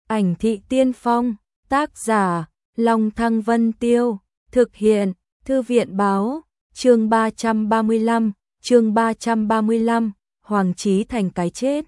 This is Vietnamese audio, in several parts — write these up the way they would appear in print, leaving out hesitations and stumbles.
Ảnh thị tiên phong, tác giả, Long Thăng Vân Tiêu, thực hiện, Thư viện báo, chương 335, Hoàng Chí Thành cái chết.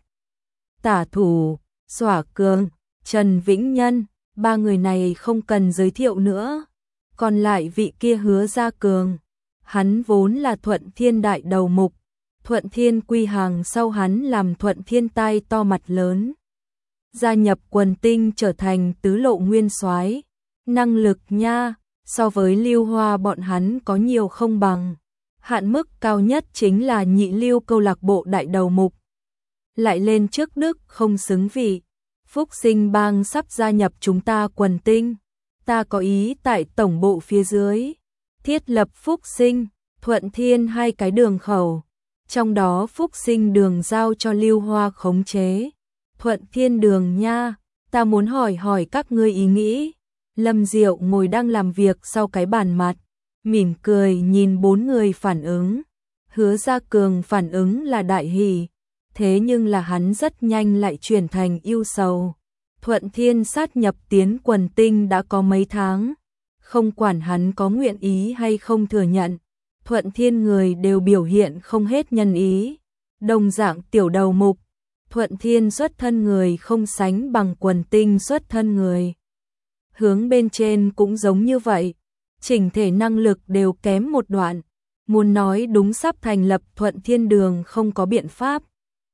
Tả thủ, Xỏa Cường, Trần Vĩnh Nhân, ba người này không cần giới thiệu nữa. Còn lại vị kia Hứa Gia Cường, hắn vốn là Thuận Thiên đại đầu mục, Thuận Thiên quy hàng sau hắn làm Thuận Thiên tai to mặt lớn. Gia nhập quần tinh trở thành tứ lộ nguyên soái, năng lực nha, so với Lưu Hoa bọn hắn có nhiều không bằng. Hạn mức cao nhất chính là nhị lưu câu lạc bộ đại đầu mục. Lại lên trước đức không xứng vị. Phúc Sinh Bang sắp gia nhập chúng ta quần tinh. Ta có ý tại tổng bộ phía dưới thiết lập Phúc Sinh, Thuận Thiên hai cái đường khẩu. Trong đó Phúc Sinh đường giao cho Lưu Hoa khống chế. Thuận Thiên đường nha, ta muốn hỏi các ngươi ý nghĩ. Lâm Diệu ngồi đang làm việc sau cái bàn mặt, mỉm cười nhìn bốn người phản ứng. Hứa Gia Cường phản ứng là đại hỉ, thế nhưng là hắn rất nhanh lại chuyển thành ưu sầu. Thuận Thiên sát nhập tiến quần tinh đã có mấy tháng, không quản hắn có nguyện ý hay không thừa nhận, Thuận Thiên người đều biểu hiện không hết nhân ý. Đồng dạng tiểu đầu mục, Thuận Thiên xuất thân người không sánh bằng quần tinh xuất thân người. Hướng bên trên cũng giống như vậy, chỉnh thể năng lực đều kém một đoạn, muốn nói đúng sắp thành lập Thuận Thiên đường không có biện pháp.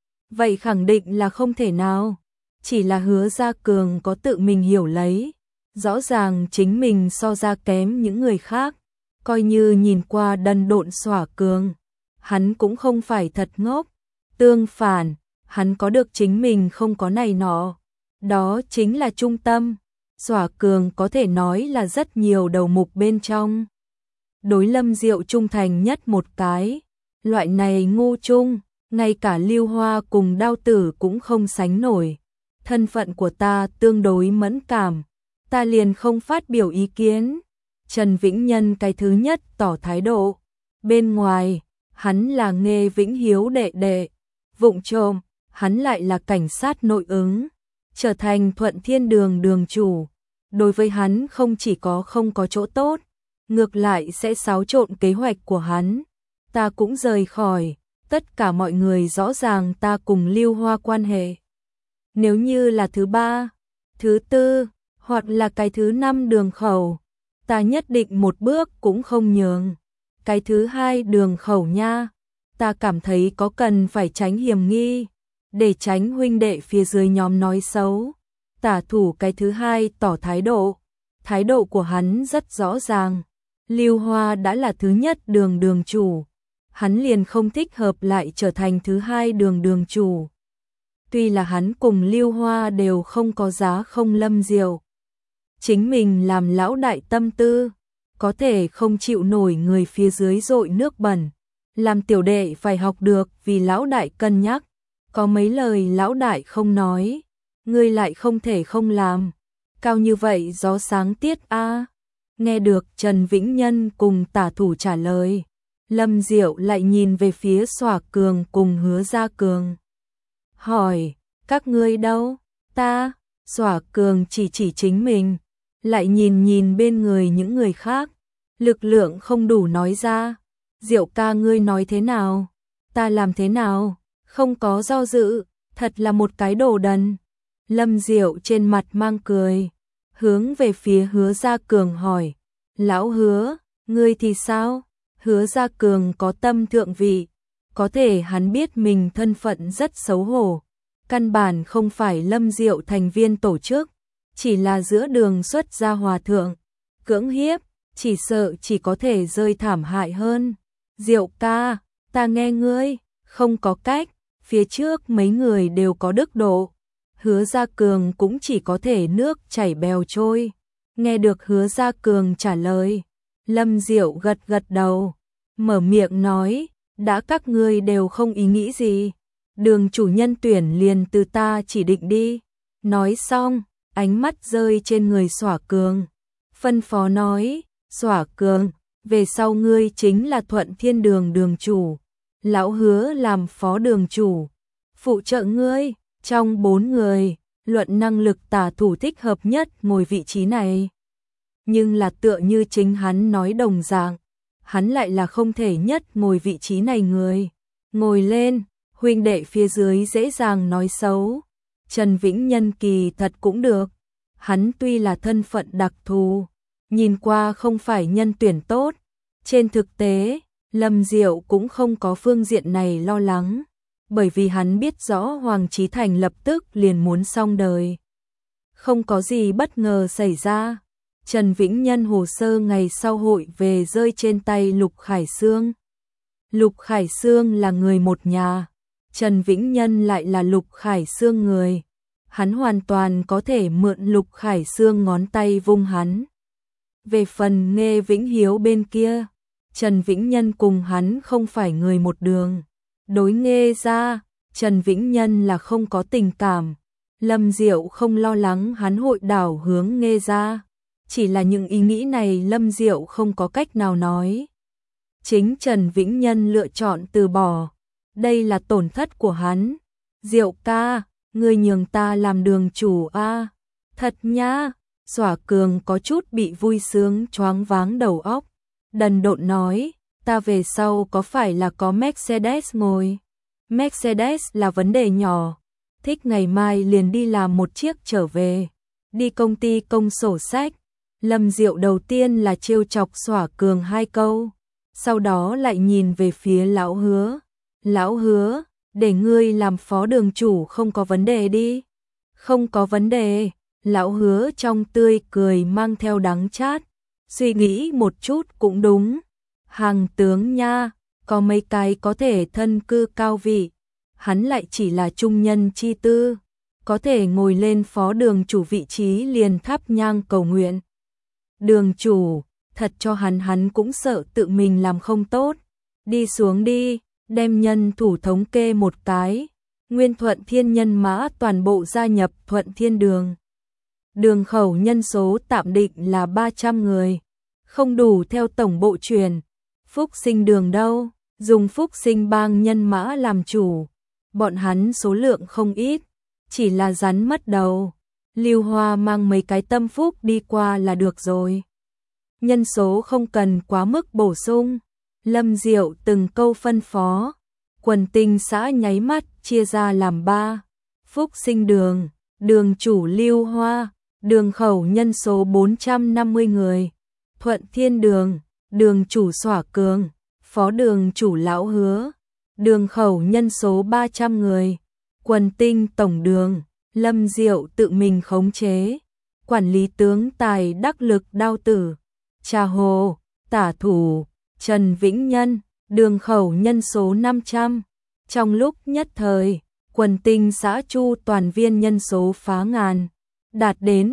Vậy khẳng định là không thể nào, chỉ là Hứa Gia Cường có tự mình hiểu lấy, rõ ràng chính mình so ra kém những người khác, coi như nhìn qua đần độn Xỏa Cường, hắn cũng không phải thật ngốc, tương phản, hắn có được chính mình không có này nọ, đó chính là trung tâm. Xỏa Cường có thể nói là rất nhiều đầu mục bên trong. Đối Lâm Diệu trung thành nhất một cái, loại này ngu trung, ngay cả Lưu Hoa cùng Đao Tử cũng không sánh nổi. Thân phận của ta tương đối mẫn cảm, ta liền không phát biểu ý kiến. Trần Vĩnh Nhân cái thứ nhất tỏ thái độ. Bên ngoài, hắn là Nghê Vĩnh Hiếu đệ đệ, vụng trộm, hắn lại là cảnh sát nội ứng, trở thành Thuận Thiên đường đường chủ. Đối với hắn không chỉ có không có chỗ tốt, ngược lại sẽ xáo trộn kế hoạch của hắn. Ta cũng rời khỏi, tất cả mọi người rõ ràng ta cùng Lưu Hoa quan hệ. Nếu như là thứ ba, thứ tư, hoặc là cái thứ năm đường khẩu, ta nhất định một bước cũng không nhường. Cái thứ hai đường khẩu nha, ta cảm thấy có cần phải tránh hiểm nghi, để tránh huynh đệ phía dưới nhóm nói xấu. Tả thủ cái thứ hai tỏ thái độ của hắn rất rõ ràng. Lưu Hoa đã là thứ nhất đường chủ, hắn liền không thích hợp lại trở thành thứ hai đường chủ. Tuy là hắn cùng Lưu Hoa đều không có giá không Lâm Diệu, chính mình làm lão đại tâm tư, có thể không chịu nổi người phía dưới dội nước bẩn, làm tiểu đệ phải học được vì lão đại cân nhắc, có mấy lời lão đại không nói, ngươi lại không thể không làm, cao như vậy gió sáng tiết a. Nghe được Trần Vĩnh Nhân cùng tả thủ trả lời, Lâm Diệu lại nhìn về phía Xỏa Cường cùng Hứa Gia Cường. Hỏi, các ngươi đâu? Ta, Xỏa Cường chỉ chính mình, lại nhìn bên người những người khác, lực lượng không đủ nói ra. Diệu ca ngươi nói thế nào? Ta làm thế nào? Không có do dự, thật là một cái đồ đần. Lâm Diệu trên mặt mang cười, hướng về phía Hứa Gia Cường hỏi, lão Hứa, ngươi thì sao? Hứa Gia Cường có tâm thượng vị, có thể hắn biết mình thân phận rất xấu hổ, căn bản không phải Lâm Diệu thành viên tổ chức, chỉ là giữa đường xuất gia hòa thượng, cưỡng hiếp, chỉ sợ chỉ có thể rơi thảm hại hơn. Diệu ca, ta nghe ngươi, không có cách, phía trước mấy người đều có đức độ. Hứa Gia Cường cũng chỉ có thể nước chảy bèo trôi. Nghe được Hứa Gia Cường trả lời, Lâm Diệu gật đầu, mở miệng nói, đã các ngươi đều không ý nghĩ gì, đường chủ nhân tuyển liền từ ta chỉ định đi. Nói xong, ánh mắt rơi trên người Xỏa Cường, phân phó nói, Xỏa Cường, về sau ngươi chính là Thuận Thiên đường chủ, lão Hứa làm phó đường chủ, phụ trợ ngươi. Trong 4 người, luận năng lực tả thủ thích hợp nhất ngồi vị trí này. Nhưng là tựa như chính hắn nói đồng dạng, hắn lại là không thể nhất ngồi vị trí này người. Ngồi lên, huynh đệ phía dưới dễ dàng nói xấu. Trần Vĩnh Nhân kỳ thật cũng được. Hắn tuy là thân phận đặc thù, nhìn qua không phải nhân tuyển tốt. Trên thực tế, Lâm Diệu cũng không có phương diện này lo lắng. Bởi vì hắn biết rõ Hoàng Chí Thành lập tức liền muốn xong đời. Không có gì bất ngờ xảy ra. Trần Vĩnh Nhân hồ sơ ngày sau hội về rơi trên tay Lục Khải Sương. Lục Khải Sương là người một nhà, Trần Vĩnh Nhân lại là Lục Khải Sương người. Hắn hoàn toàn có thể mượn Lục Khải Sương ngón tay vung hắn. Về phần Nghê Vĩnh Hiếu bên kia, Trần Vĩnh Nhân cùng hắn không phải người một đường. Đối Nghê ra, Trần Vĩnh Nhân là không có tình cảm. Lâm Diệu không lo lắng hắn hội đảo hướng Nghê ra. Chỉ là những ý nghĩ này Lâm Diệu không có cách nào nói. Chính Trần Vĩnh Nhân lựa chọn từ bỏ. Đây là tổn thất của hắn. Diệu ca, ngươi nhường ta làm đường chủ a. Thật nhá. Xỏa Cường có chút bị vui sướng choáng váng đầu óc. Đần độn nói, ta về sau có phải là có Mercedes ngồi? Mercedes là vấn đề nhỏ. Thích ngày mai liền đi làm một chiếc trở về. Đi công ty công sổ sách. Lâm Diệu đầu tiên là trêu chọc Xỏa Cường 2 câu. Sau đó lại nhìn về phía Lão Hứa. Lão Hứa, để ngươi làm phó đường chủ không có vấn đề đi. Không có vấn đề. Lão Hứa trong tươi cười mang theo đắng chát. Suy nghĩ một chút cũng đúng. Hàng tướng nha, có mấy cái có thể thân cư cao vị. Hắn lại chỉ là trung nhân chi tư. Có thể ngồi lên phó đường chủ vị trí liền thắp nhang cầu nguyện. Đường chủ, thật cho hắn cũng sợ tự mình làm không tốt. Đi xuống đi, đem nhân thủ thống kê một cái. Nguyên Thuận Thiên nhân mã toàn bộ gia nhập Thuận Thiên Đường. Đường khẩu nhân số tạm định là 300 người. Không đủ theo tổng bộ truyền. Phúc Sinh Đường đâu, dùng Phúc Sinh bang nhân mã làm chủ. Bọn hắn số lượng không ít, chỉ là rắn mất đầu. Lưu Hoa mang mấy cái tâm phúc đi qua là được rồi. Nhân số không cần quá mức bổ sung. Lâm Diệu từng câu phân phó. Quần tinh xã nháy mắt chia ra làm 3. Phúc Sinh Đường, đường chủ Lưu Hoa, đường khẩu nhân số 450 người. Thuận Thiên Đường, đường chủ Xỏa Cường, phó đường chủ Lão Hứa, đường khẩu nhân số 300 người. Quần tinh tổng đường, Lâm Diệu tự mình khống chế. Quản lý tướng tài đắc lực Đao Tử, Trà Hồ, tả thủ, Trần Vĩnh Nhân, đường khẩu nhân số 500. Trong lúc nhất thời, quần tinh xã Chu toàn viên nhân số phá ngàn, đạt đến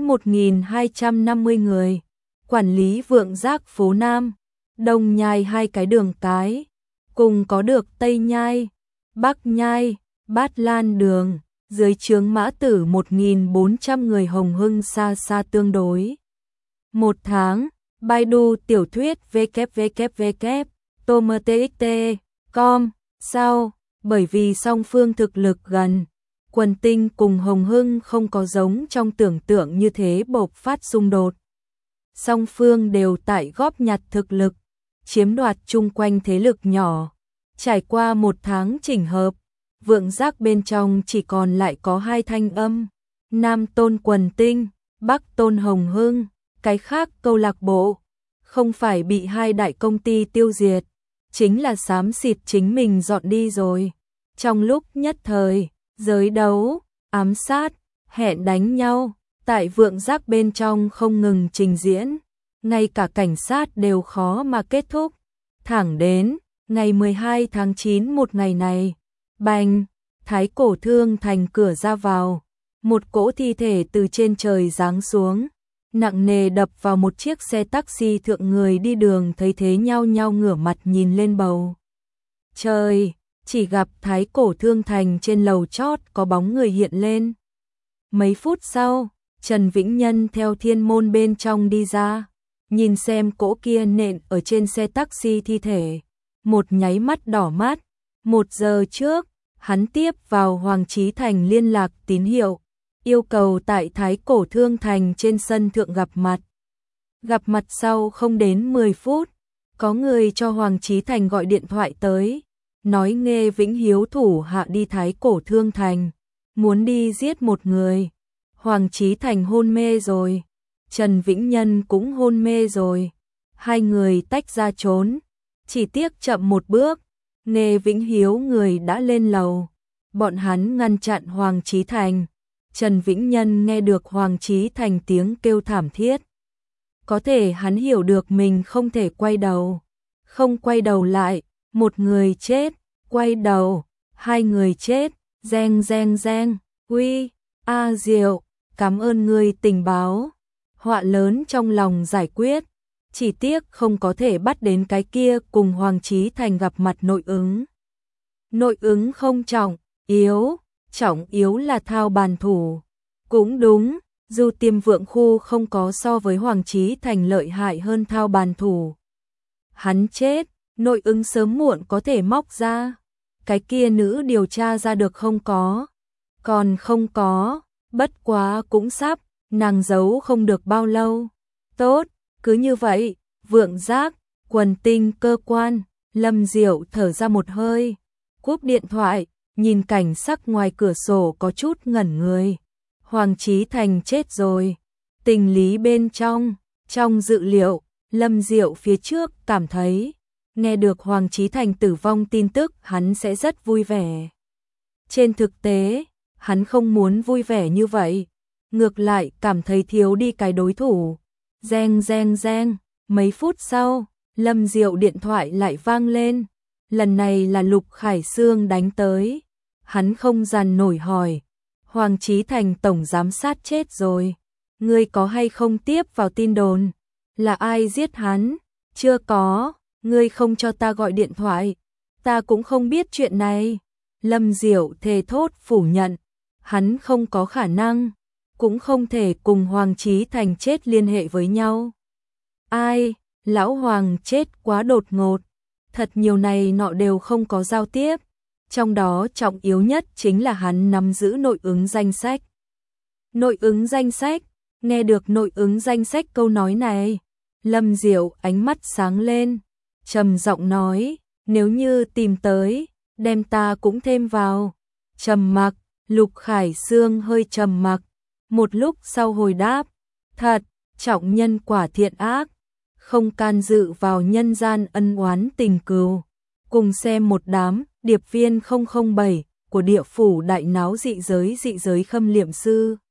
1250 người. Quản lý Vượng Giác phố Nam, Đông Nhai 2 cái đường cái, cùng có được Tây Nhai, Bắc Nhai, Bát Lan đường, dưới trướng mã tử 1400 người Hồng Hưng xa xa tương đối. Một tháng, Baidu tiểu thuyết www.tomtxt.com sau, bởi vì song phương thực lực gần, Quần Tinh cùng Hồng Hưng không có giống trong tưởng tượng như thế bộc phát xung đột. Song phương đều tại góp nhặt thực lực, chiếm đoạt chung quanh thế lực nhỏ. Trải qua một tháng chỉnh hợp, Vượng Giác bên trong chỉ còn lại có 2 thanh âm, Nam tôn Quần Tinh, Bắc tôn Hồng Hưng, cái khác câu lạc bộ, không phải bị 2 đại công ty tiêu diệt, chính là xám xịt chính mình dọn đi rồi. Trong lúc nhất thời, giới đấu, ám sát, hẹn đánh nhau, tại Vượng Giác bên trong không ngừng trình diễn, ngay cả cảnh sát đều khó mà kết thúc. Thẳng đến ngày 12 tháng 9 một ngày này, bành, Thái Cổ Thương Thành cửa ra vào, một cỗ thi thể từ trên trời giáng xuống, nặng nề đập vào một chiếc xe taxi thượng. Người đi đường thấy thế nhao nhao ngửa mặt nhìn lên bầu trời, chỉ gặp Thái Cổ Thương Thành trên lầu chót có bóng người hiện lên. Mấy phút sau, Trần Vĩnh Nhân theo thiên môn bên trong đi ra, nhìn xem cỗ kia nện ở trên xe taxi thi thể, một nháy mắt đỏ mắt. 1 giờ trước, hắn tiếp vào Hoàng Chí Thành liên lạc tín hiệu, yêu cầu tại Thái Cổ Thương Thành trên sân thượng gặp mặt. Gặp mặt sau không đến 10 phút, có người cho Hoàng Chí Thành gọi điện thoại tới, nói Nghê Vĩnh Hiếu thủ hạ đi Thái Cổ Thương Thành, muốn đi giết một người. Hoàng Chí Thành hôn mê rồi, Trần Vĩnh Nhân cũng hôn mê rồi, hai người tách ra trốn, chỉ tiếc chậm một bước, Nghê Vĩnh Hiếu người đã lên lầu, bọn hắn ngăn chặn Hoàng Chí Thành. Trần Vĩnh Nhân nghe được Hoàng Chí Thành tiếng kêu thảm thiết. Có thể hắn hiểu được mình không thể quay đầu. Không quay đầu lại, một người chết, quay đầu, hai người chết, reng reng reng, uy, Diệu, cảm ơn ngươi tình báo. Họa lớn trong lòng giải quyết, chỉ tiếc không có thể bắt đến cái kia cùng Hoàng Chí Thành gặp mặt nội ứng. Nội ứng không trọng yếu là Thao Bàn thủ. Cũng đúng, dù Tiêm Vượng Khu không có so với Hoàng Chí Thành lợi hại hơn Thao Bàn thủ. Hắn chết, nội ứng sớm muộn có thể móc ra. Cái kia nữ điều tra ra được không có? Còn không có, bất quá cũng sắp, nàng giấu không được bao lâu. Tốt, cứ như vậy, Vượng Giác, Quần Tinh cơ quan, Lâm Diệu thở ra một hơi, cúp điện thoại, nhìn cảnh sắc ngoài cửa sổ có chút ngẩn người. Hoàng Chí Thành chết rồi. Tình lý bên trong dự liệu, Lâm Diệu phía trước cảm thấy, nghe được Hoàng Chí Thành tử vong tin tức hắn sẽ rất vui vẻ. Trên thực tế, hắn không muốn vui vẻ như vậy, ngược lại cảm thấy thiếu đi cái đối thủ. Reng reng reng, mấy phút sau, Lâm Diệu điện thoại lại vang lên. Lần này là Lục Khải Sương đánh tới. Hắn không dằn nổi hỏi, Hoàng Chí Thành tổng giám sát chết rồi, ngươi có hay không tiếp vào tin đồn? Là ai giết hắn? Chưa có, ngươi không cho ta gọi điện thoại, ta cũng không biết chuyện này. Lâm Diệu thề thốt phủ nhận, hắn không có khả năng, cũng không thể cùng Hoàng Chí Thành chết liên hệ với nhau. Ai, lão Hoàng chết quá đột ngột, thật nhiều này nọ đều không có giao tiếp. Trong đó trọng yếu nhất chính là hắn nắm giữ nội ứng danh sách. Nội ứng danh sách, nghe được nội ứng danh sách câu nói này, Lâm Diệu ánh mắt sáng lên, trầm giọng nói, nếu như tìm tới, đem ta cũng thêm vào. Trầm mặc, Lục Khải Sương hơi trầm mặc, một lúc sau hồi đáp, thật, trọng nhân quả thiện ác, không can dự vào nhân gian ân oán tình cừu. Cùng xem một đám điệp viên 007 của địa phủ đại náo dị giới khâm liệm sư.